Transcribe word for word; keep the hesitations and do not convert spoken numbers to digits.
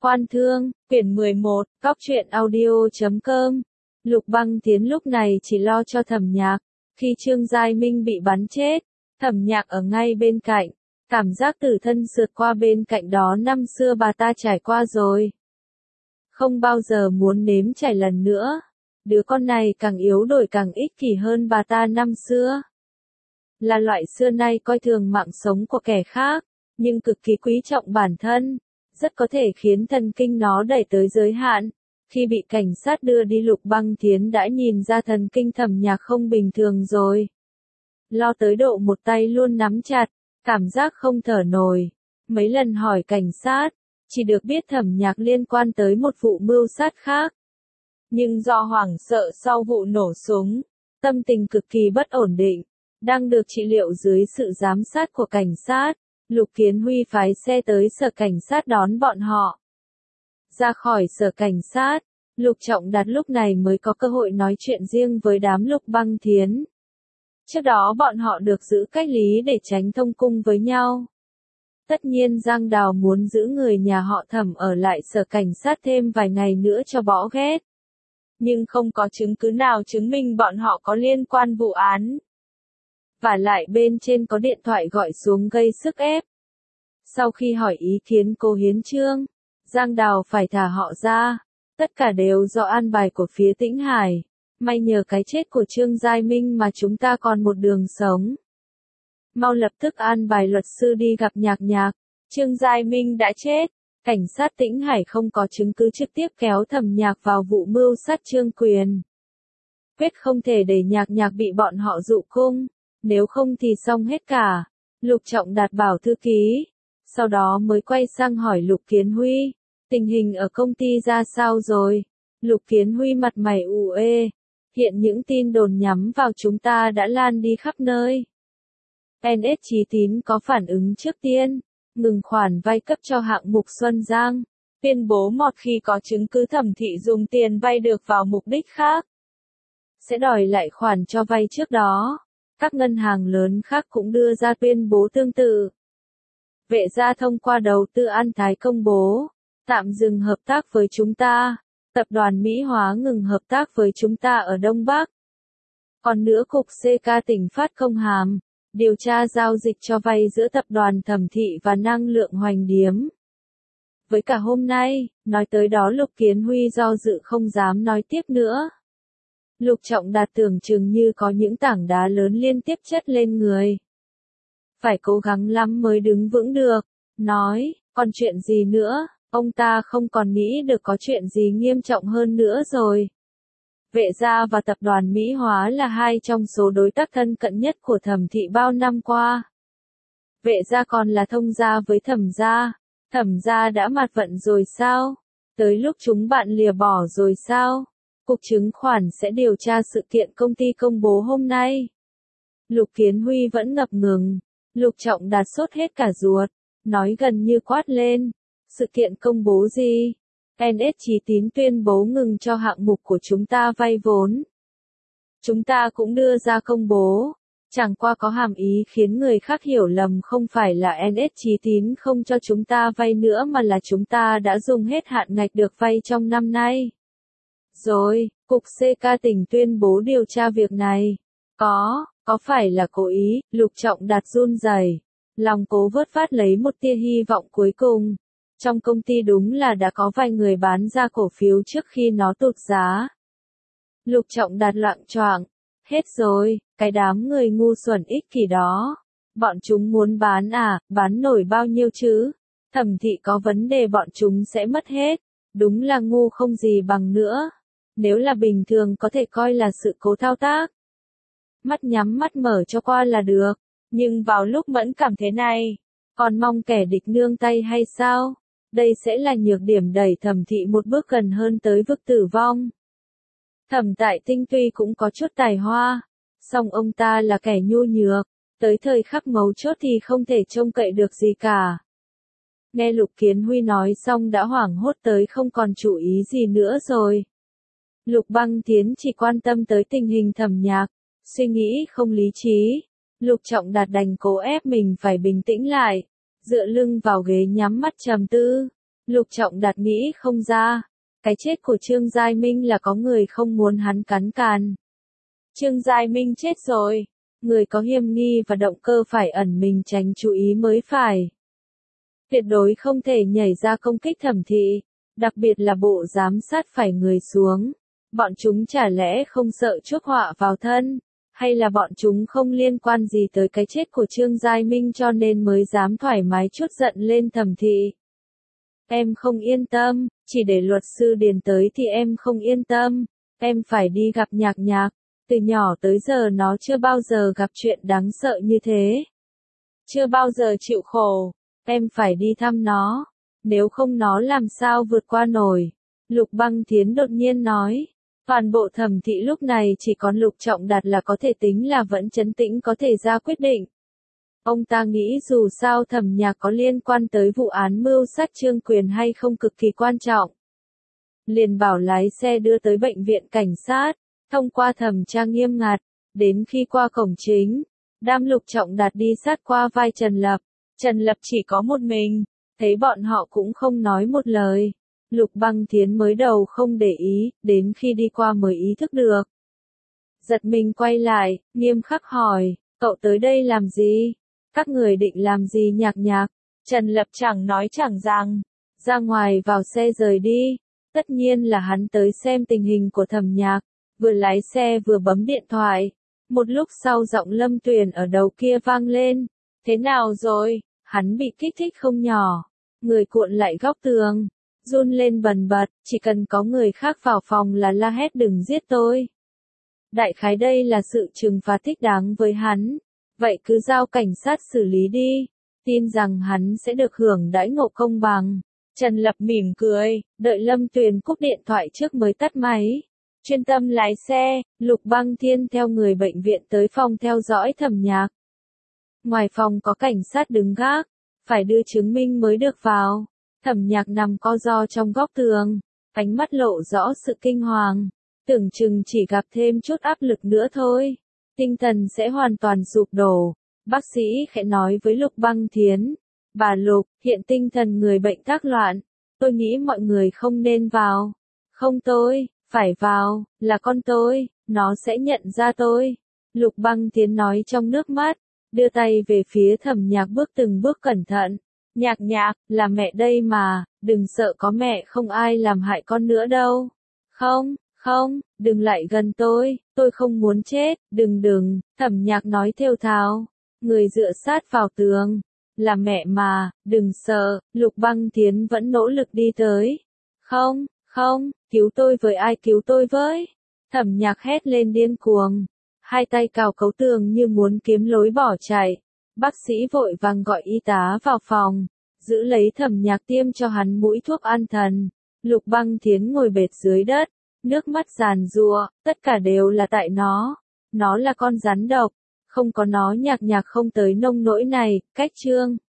Quan Thương, quyển mười một, Cóc truyện audio chấm com. Lục Băng Tiến lúc này chỉ lo cho Thẩm Nhạc. Khi Trương Giai Minh bị bắn chết, Thẩm Nhạc ở ngay bên cạnh. Cảm giác tử thân sượt qua bên cạnh đó năm xưa bà ta trải qua rồi. Không bao giờ muốn nếm trải lần nữa. Đứa con này càng yếu đuối càng ích kỷ hơn bà ta năm xưa. Là loại xưa nay coi thường mạng sống của kẻ khác, nhưng cực kỳ quý trọng bản thân. Rất có thể khiến thần kinh nó đẩy tới giới hạn. Khi bị cảnh sát đưa đi, Lục Băng Tiến đã nhìn ra thần kinh Thẩm Nhạc không bình thường rồi. Lo tới độ một tay luôn nắm chặt, cảm giác không thở nổi. Mấy lần hỏi cảnh sát, chỉ được biết Thẩm Nhạc liên quan tới một vụ mưu sát khác. Nhưng do hoảng sợ sau vụ nổ súng, tâm tình cực kỳ bất ổn định, đang được trị liệu dưới sự giám sát của cảnh sát. Lục Kiến Huy phái xe tới sở cảnh sát đón bọn họ. Ra khỏi sở cảnh sát, Lục Trọng Đạt lúc này mới có cơ hội nói chuyện riêng với đám Lục Băng Tiến. Trước đó bọn họ được giữ cách lý để tránh thông cung với nhau. Tất nhiên Giang Đào muốn giữ người nhà họ Thẩm ở lại sở cảnh sát thêm vài ngày nữa cho bỏ ghét. Nhưng không có chứng cứ nào chứng minh bọn họ có liên quan vụ án. Và lại bên trên có điện thoại gọi xuống gây sức ép. Sau khi hỏi ý kiến cô Hiến Trương, Giang Đào phải thả họ ra. Tất cả đều do an bài của phía Tĩnh Hải. May nhờ cái chết của Trương Giai Minh mà chúng ta còn một đường sống. Mau lập tức an bài luật sư đi gặp Nhạc Nhạc. Trương Giai Minh đã chết. Cảnh sát Tĩnh Hải không có chứng cứ trực tiếp kéo Thẩm Nhạc vào vụ mưu sát Trương Quyền. Quyết không thể để Nhạc Nhạc bị bọn họ dụ cung. Nếu không thì xong hết cả. Lục Trọng Đạt bảo thư ký. Sau đó mới quay sang hỏi Lục Kiến Huy. Tình hình ở công ty ra sao rồi? Lục Kiến Huy mặt mày ủ ê. Hiện những tin đồn nhắm vào chúng ta đã lan đi khắp nơi. en ét Chí Tín có phản ứng trước tiên. Ngừng khoản vay cấp cho hạng mục Xuân Giang. Tuyên bố một khi có chứng cứ Thẩm thị dùng tiền vay được vào mục đích khác. Sẽ đòi lại khoản cho vay trước đó. Các ngân hàng lớn khác cũng đưa ra tuyên bố tương tự. Vệ gia thông qua đầu tư An Thái công bố, tạm dừng hợp tác với chúng ta. Tập đoàn Mỹ Hóa ngừng hợp tác với chúng ta ở Đông Bắc. Còn nữa Cục xê ca tỉnh phát công hàm, điều tra giao dịch cho vay giữa tập đoàn Thẩm thị và Năng lượng Hoành Điếm. Với cả hôm nay, nói tới đó Lục Kiến Huy do dự không dám nói tiếp nữa. Lục Trọng Đạt tưởng chừng như có những tảng đá lớn liên tiếp chất lên người. Phải cố gắng lắm mới đứng vững được. Nói, còn chuyện gì nữa, ông ta không còn nghĩ được có chuyện gì nghiêm trọng hơn nữa rồi. Vệ gia và tập đoàn Mỹ Hóa là hai trong số đối tác thân cận nhất của Thẩm thị bao năm qua. Vệ gia còn là thông gia với Thẩm gia. Thẩm gia đã mặt vận rồi sao? Tới lúc chúng bạn lìa bỏ rồi sao? Cục chứng khoán sẽ điều tra sự kiện công ty công bố hôm nay. Lục Kiến Huy vẫn ngập ngừng. Lục Trọng Đạt sốt hết cả ruột. Nói gần như quát lên. Sự kiện công bố gì? en ét Chí Tín tuyên bố ngừng cho hạng mục của chúng ta vay vốn. Chúng ta cũng đưa ra công bố. Chẳng qua có hàm ý khiến người khác hiểu lầm không phải là en ét Chí Tín không cho chúng ta vay nữa mà là chúng ta đã dùng hết hạn ngạch được vay trong năm nay. Rồi, Cục xê ca tỉnh tuyên bố điều tra việc này. Có, có phải là cố ý? Lục Trọng Đạt run rẩy, lòng cố vớt vát lấy một tia hy vọng cuối cùng. Trong công ty đúng là đã có vài người bán ra cổ phiếu trước khi nó tụt giá. Lục Trọng Đạt loạng choạng, hết rồi, cái đám người ngu xuẩn ích kỷ đó. Bọn chúng muốn bán à, bán nổi bao nhiêu chứ? Thẩm thị có vấn đề bọn chúng sẽ mất hết. Đúng là ngu không gì bằng nữa. Nếu là bình thường có thể coi là sự cố thao tác. Mắt nhắm mắt mở cho qua là được. Nhưng vào lúc mẫn cảm thế này, còn mong kẻ địch nương tay hay sao? Đây sẽ là nhược điểm đẩy Thẩm thị một bước gần hơn tới vực tử vong. Thẩm Tại Tinh tuy cũng có chút tài hoa, song ông ta là kẻ nhu nhược, tới thời khắc mấu chốt thì không thể trông cậy được gì cả. Nghe Lục Kiến Huy nói xong đã hoảng hốt tới không còn chú ý gì nữa rồi. Lục Băng Tiến chỉ quan tâm tới tình hình Thẩm Nhạc, suy nghĩ không lý trí. Lục Trọng Đạt đành cố ép mình phải bình tĩnh lại, dựa lưng vào ghế nhắm mắt trầm tư. Lục Trọng Đạt nghĩ không ra. Cái chết của Trương Giai Minh là có người không muốn hắn cắn càn. Trương Giai Minh chết rồi. Người có hiểm nghi và động cơ phải ẩn mình tránh chú ý mới phải. Tuyệt đối không thể nhảy ra công kích Thẩm thị. Đặc biệt là bộ giám sát phải người xuống. Bọn chúng chả lẽ không sợ chuốc họa vào thân, hay là bọn chúng không liên quan gì tới cái chết của Trương Giai Minh cho nên mới dám thoải mái chút giận lên Thẩm thị. Em không yên tâm, chỉ để luật sư điền tới thì em không yên tâm, em phải đi gặp Nhạc Nhạc, từ nhỏ tới giờ nó chưa bao giờ gặp chuyện đáng sợ như thế. Chưa bao giờ chịu khổ, em phải đi thăm nó, nếu không nó làm sao vượt qua nổi. Lục Băng Thiến đột nhiên nói. Toàn bộ Thẩm thị lúc này chỉ còn Lục Trọng Đạt là có thể tính là vẫn trấn tĩnh có thể ra quyết định. Ông ta nghĩ dù sao Thẩm Nhạc có liên quan tới vụ án mưu sát Trương Quyền hay không cực kỳ quan trọng. Liền bảo lái xe đưa tới bệnh viện cảnh sát, thông qua thẩm tra nghiêm ngặt, đến khi qua cổng chính, đám Lục Trọng Đạt đi sát qua vai Trần Lập. Trần Lập chỉ có một mình, thấy bọn họ cũng không nói một lời. Lục Băng Thiến mới đầu không để ý, đến khi đi qua mới ý thức được. Giật mình quay lại, nghiêm khắc hỏi, cậu tới đây làm gì? Các người định làm gì Nhạc Nhạc? Trần Lập chẳng nói chẳng rằng, ra ngoài vào xe rời đi. Tất nhiên là hắn tới xem tình hình của Thẩm Nhạc, vừa lái xe vừa bấm điện thoại. Một lúc sau giọng Lâm Tuyền ở đầu kia vang lên. Thế nào rồi? Hắn bị kích thích không nhỏ. Người cuộn lại góc tường, run lên bần bật, chỉ cần có người khác vào phòng là la hét đừng giết tôi. Đại khái đây là sự trừng phạt thích đáng với hắn. Vậy cứ giao cảnh sát xử lý đi. Tin rằng hắn sẽ được hưởng đãi ngộ công bằng. Trần Lập mỉm cười, đợi Lâm Tuyền cúp điện thoại trước mới tắt máy. Chuyên tâm lái xe, Lục Băng Thiên theo người bệnh viện tới phòng theo dõi Thẩm Nhạc. Ngoài phòng có cảnh sát đứng gác, phải đưa chứng minh mới được vào. Thẩm Nhạc nằm co ro trong góc tường, ánh mắt lộ rõ sự kinh hoàng, tưởng chừng chỉ gặp thêm chút áp lực nữa thôi, tinh thần sẽ hoàn toàn sụp đổ. Bác sĩ khẽ nói với Lục Băng Thiến, bà Lục, hiện tinh thần người bệnh tác loạn, tôi nghĩ mọi người không nên vào. Không tôi, phải vào, là con tôi, nó sẽ nhận ra tôi. Lục Băng Thiến nói trong nước mắt, đưa tay về phía Thẩm Nhạc bước từng bước cẩn thận. Nhạc Nhạc, là mẹ đây mà, đừng sợ có mẹ không ai làm hại con nữa đâu. Không, không, đừng lại gần tôi, tôi không muốn chết, đừng đừng, Thẩm Nhạc nói thều thào, người dựa sát vào tường. Là mẹ mà, đừng sợ, Lục Băng Thiến vẫn nỗ lực đi tới. Không, không, cứu tôi với ai cứu tôi với. Thẩm Nhạc hét lên điên cuồng, hai tay cào cấu tường như muốn kiếm lối bỏ chạy. Bác sĩ vội vàng gọi y tá vào phòng, giữ lấy Thẩm Nhạc tiêm cho hắn mũi thuốc an thần. Lục Băng Thiến ngồi bệt dưới đất, nước mắt giàn giụa, tất cả đều là tại nó. Nó là con rắn độc, không có nó Nhạc Nhạc không tới nông nỗi này. Cách chương